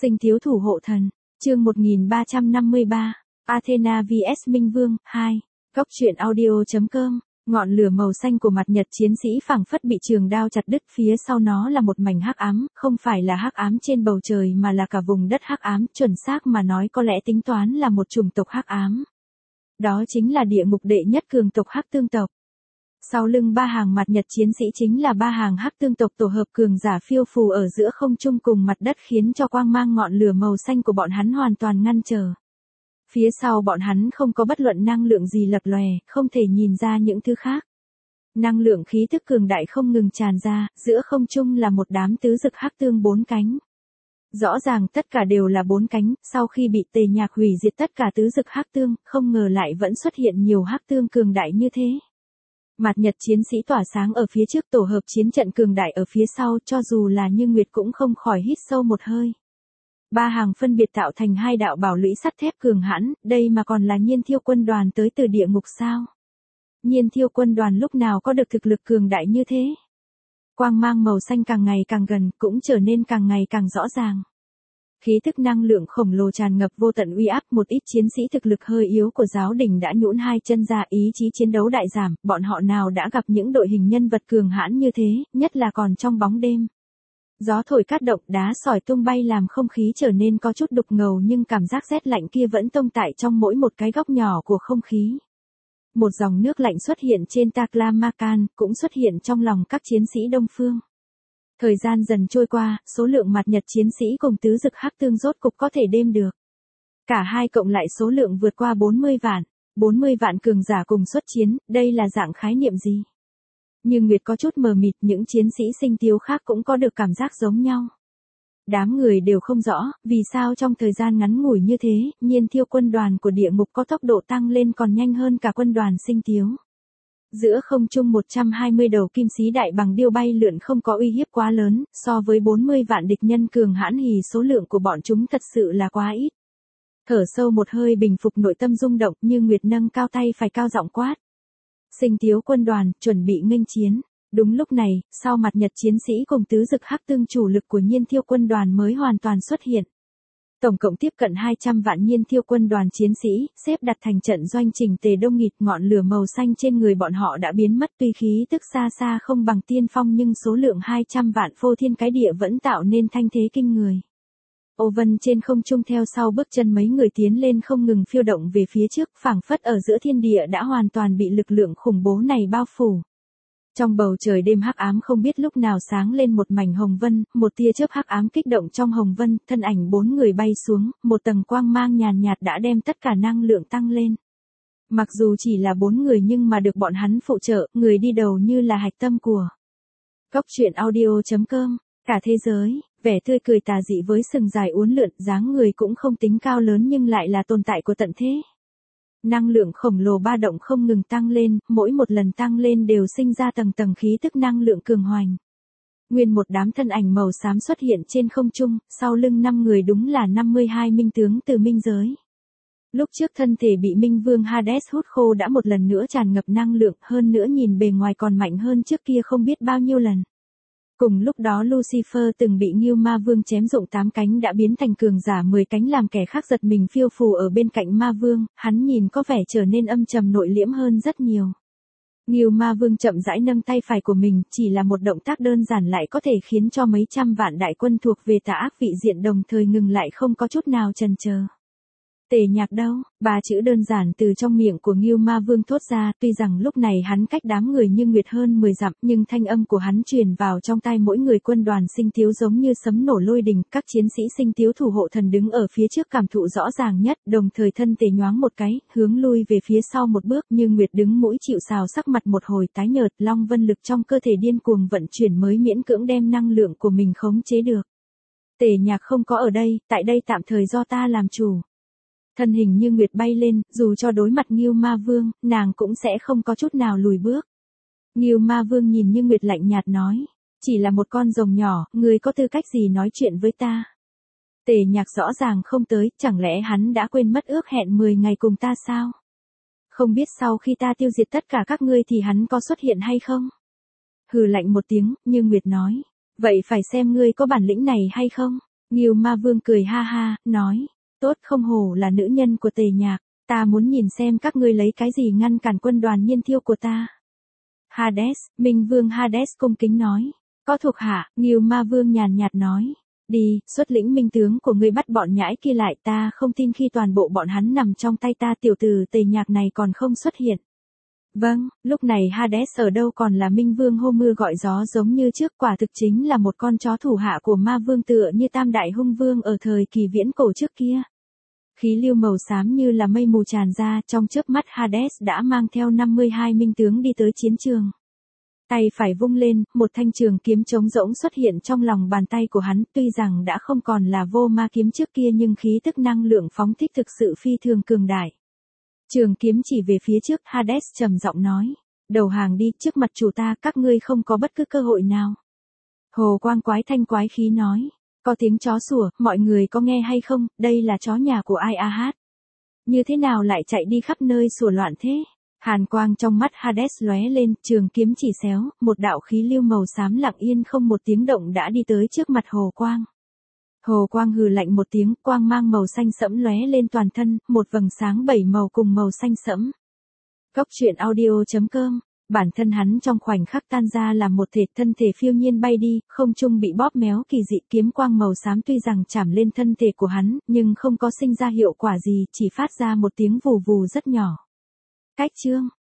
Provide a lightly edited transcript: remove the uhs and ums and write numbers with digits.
Sinh thiếu thủ hộ thần, chương 1353, Athena vs Minh Vương, 2, Góc truyện audio.com, ngọn lửa màu xanh của mặt nhật chiến sĩ phảng phất bị trường đao chặt đứt, phía sau nó là một mảnh hắc ám, không phải là hắc ám trên bầu trời mà là cả vùng đất hắc ám, chuẩn xác mà nói có lẽ tính toán là một chủng tộc hắc ám. Đó chính là địa ngục đệ nhất cường tộc hắc tương tộc. Sau lưng ba hàng mặt nhật chiến sĩ chính là ba hàng hắc tương tộc tổ hợp cường giả phiêu phù ở giữa không trung cùng mặt đất, khiến cho quang mang ngọn lửa màu xanh của bọn hắn hoàn toàn ngăn trở. Phía sau bọn hắn không có bất luận năng lượng gì lập lòe, không thể nhìn ra những thứ khác. Năng lượng khí tức cường đại không ngừng tràn ra, giữa không trung là một đám tứ dực hắc tương bốn cánh. Rõ ràng tất cả đều là bốn cánh, sau khi bị Tề Nhạc hủy diệt tất cả tứ dực hắc tương, không ngờ lại vẫn xuất hiện nhiều hắc tương cường đại như thế. Mặt nhật chiến sĩ tỏa sáng ở phía trước, tổ hợp chiến trận cường đại ở phía sau, cho dù là Như Nguyệt cũng không khỏi hít sâu một hơi. Ba hàng phân biệt tạo thành hai đạo bảo lũy sắt thép cường hãn, đây mà còn là Nhiên Thiêu quân đoàn tới từ địa ngục sao? Nhiên Thiêu quân đoàn lúc nào có được thực lực cường đại như thế? Quang mang màu xanh càng ngày càng gần, cũng trở nên càng ngày càng rõ ràng. Khí tức năng lượng khổng lồ tràn ngập vô tận uy áp, một ít chiến sĩ thực lực hơi yếu của giáo đình đã nhũn hai chân ra, ý chí chiến đấu đại giảm, bọn họ nào đã gặp những đội hình nhân vật cường hãn như thế, nhất là còn trong bóng đêm. Gió thổi cát động, đá sỏi tung bay làm không khí trở nên có chút đục ngầu, nhưng cảm giác rét lạnh kia vẫn tông tại trong mỗi một cái góc nhỏ của không khí. Một dòng nước lạnh xuất hiện trên Taklamakan, cũng xuất hiện trong lòng các chiến sĩ Đông Phương. Thời gian dần trôi qua, số lượng mặt nhật chiến sĩ cùng tứ dực hắc tương rốt cục có thể đêm được. Cả hai cộng lại số lượng vượt qua 40 vạn. 40 vạn cường giả cùng xuất chiến, đây là dạng khái niệm gì? Nhưng Nguyệt có chút mờ mịt, những chiến sĩ sinh tiếu khác cũng có được cảm giác giống nhau. Đám người đều không rõ, vì sao trong thời gian ngắn ngủi như thế, Nhiên Thiêu quân đoàn của địa ngục có tốc độ tăng lên còn nhanh hơn cả quân đoàn sinh tiếu. Giữa không trung 120 đầu kim sĩ đại bằng điêu bay lượn không có uy hiếp quá lớn, so với 40 vạn địch nhân cường hãn thì số lượng của bọn chúng thật sự là quá ít. Thở sâu một hơi bình phục nội tâm rung động, Như Nguyệt nâng cao tay phải cao giọng quát. Sinh tiếu quân đoàn, chuẩn bị nghênh chiến. Đúng lúc này, sau mặt nhật chiến sĩ cùng tứ dực hắc tương, chủ lực của Nhiên Thiêu quân đoàn mới hoàn toàn xuất hiện. Tổng cộng tiếp cận 200 vạn Nhiên Thiêu quân đoàn chiến sĩ, xếp đặt thành trận doanh chỉnh tề đông nghịt, ngọn lửa màu xanh trên người bọn họ đã biến mất, tuy khí tức xa xa không bằng tiên phong nhưng số lượng 200 vạn phô thiên cái địa vẫn tạo nên thanh thế kinh người. Ô vân trên không trung theo sau bước chân mấy người tiến lên không ngừng phiêu động về phía trước, phảng phất ở giữa thiên địa đã hoàn toàn bị lực lượng khủng bố này bao phủ. Trong bầu trời đêm hắc ám không biết lúc nào sáng lên một mảnh hồng vân, một tia chớp hắc ám kích động trong hồng vân, thân ảnh bốn người bay xuống, một tầng quang mang nhàn nhạt đã đem tất cả năng lượng tăng lên. Mặc dù chỉ là 4 người nhưng mà được bọn hắn phụ trợ, người đi đầu như là hạch tâm của Góc truyện audio.com, cả thế giới. Vẻ tươi cười tà dị với sừng dài uốn lượn, dáng người cũng không tính cao lớn nhưng lại là tồn tại của tận thế. Năng lượng khổng lồ ba động không ngừng tăng lên, mỗi một lần tăng lên đều sinh ra tầng tầng khí tức năng lượng cường hoành. Nguyên một đám thân ảnh màu xám xuất hiện trên không trung, sau lưng 5 người đúng là 52 minh tướng từ minh giới. Lúc trước thân thể bị Minh Vương Hades hút khô đã một lần nữa tràn ngập năng lượng, hơn nữa nhìn bề ngoài còn mạnh hơn trước kia không biết bao nhiêu lần. Cùng lúc đó Lucifer từng bị Ngưu Ma Vương chém rụng 8 cánh đã biến thành cường giả 10 cánh, làm kẻ khác giật mình phiêu phù ở bên cạnh Ma Vương, hắn nhìn có vẻ trở nên âm trầm nội liễm hơn rất nhiều. Ngưu Ma Vương chậm rãi nâng tay phải của mình, chỉ là một động tác đơn giản lại có thể khiến cho mấy trăm vạn đại quân thuộc về tà ác vị diện đồng thời ngừng lại không có chút nào chần chờ. Tề Nhạc đâu? 3 chữ đơn giản từ trong miệng của Ngưu Ma Vương thốt ra, tuy rằng lúc này hắn cách đám người Như Nguyệt hơn 10 dặm, nhưng thanh âm của hắn truyền vào trong tai mỗi người quân đoàn sinh tiếu giống như sấm nổ lôi đình, các chiến sĩ sinh tiếu thủ hộ thần đứng ở phía trước cảm thụ rõ ràng nhất, đồng thời thân thể nhoáng một cái, hướng lui về phía sau một bước, Như Nguyệt đứng mũi chịu sào, sắc mặt một hồi tái nhợt, long vân lực trong cơ thể điên cuồng vận chuyển mới miễn cưỡng đem năng lượng của mình khống chế được. Tề Nhạc không có ở đây, tại đây tạm thời do ta làm chủ. Thân hình Như Nguyệt bay lên, dù cho đối mặt Ngưu Ma Vương, nàng cũng sẽ không có chút nào lùi bước. Ngưu Ma Vương nhìn Như Nguyệt lạnh nhạt nói, chỉ là một con rồng nhỏ, ngươi có tư cách gì nói chuyện với ta? Tề Nhạc rõ ràng không tới, chẳng lẽ hắn đã quên mất ước hẹn 10 ngày cùng ta sao? Không biết sau khi ta tiêu diệt tất cả các ngươi thì hắn có xuất hiện hay không? Hừ lạnh một tiếng, Như Nguyệt nói, vậy phải xem ngươi có bản lĩnh này hay không? Ngưu Ma Vương cười ha ha, nói, tốt không hổ là nữ nhân của Tề Nhạc, ta muốn nhìn xem các ngươi lấy cái gì ngăn cản quân đoàn Nhiên Thiêu của ta. Hades, Minh Vương Hades cung kính nói, có thuộc hạ, Ngưu Ma Vương nhàn nhạt nói, đi, xuất lĩnh minh tướng của ngươi bắt bọn nhãi kia lại, ta không tin khi toàn bộ bọn hắn nằm trong tay ta tiểu tử Tề Nhạc này còn không xuất hiện. Vâng, lúc này Hades ở đâu còn là Minh Vương hô mưa gọi gió giống như trước, quả thực chính là một con chó thủ hạ của Ma Vương tựa như Tam Đại Hung Vương ở thời kỳ viễn cổ trước kia. Khí lưu màu xám như là mây mù tràn ra, trong chớp mắt Hades đã mang theo 52 minh tướng đi tới chiến trường. Tay phải vung lên, một thanh trường kiếm trống rỗng xuất hiện trong lòng bàn tay của hắn, tuy rằng đã không còn là vô ma kiếm trước kia nhưng khí tức năng lượng phóng thích thực sự phi thường cường đại. Trường kiếm chỉ về phía trước, Hades trầm giọng nói, đầu hàng đi, trước mặt chủ ta các ngươi không có bất cứ cơ hội nào. Hồ Quang quái thanh quái khí nói, có tiếng chó sủa, mọi người có nghe hay không, đây là chó nhà của ai a hát. Như thế nào lại chạy đi khắp nơi sủa loạn thế? Hàn quang trong mắt Hades lóe lên, trường kiếm chỉ xéo, một đạo khí lưu màu xám lặng yên không một tiếng động đã đi tới trước mặt Hồ Quang. Hồ Quang hừ lạnh một tiếng, quang mang màu xanh sẫm lóe lên toàn thân, một vầng sáng 7 màu cùng màu xanh sẫm. Góc truyện audio.com, bản thân hắn trong khoảnh khắc tan ra làm một thể, thân thể phiêu nhiên bay đi, không trung bị bóp méo kỳ dị, kiếm quang màu xám tuy rằng chạm lên thân thể của hắn, nhưng không có sinh ra hiệu quả gì, chỉ phát ra một tiếng vù vù rất nhỏ. Cách chương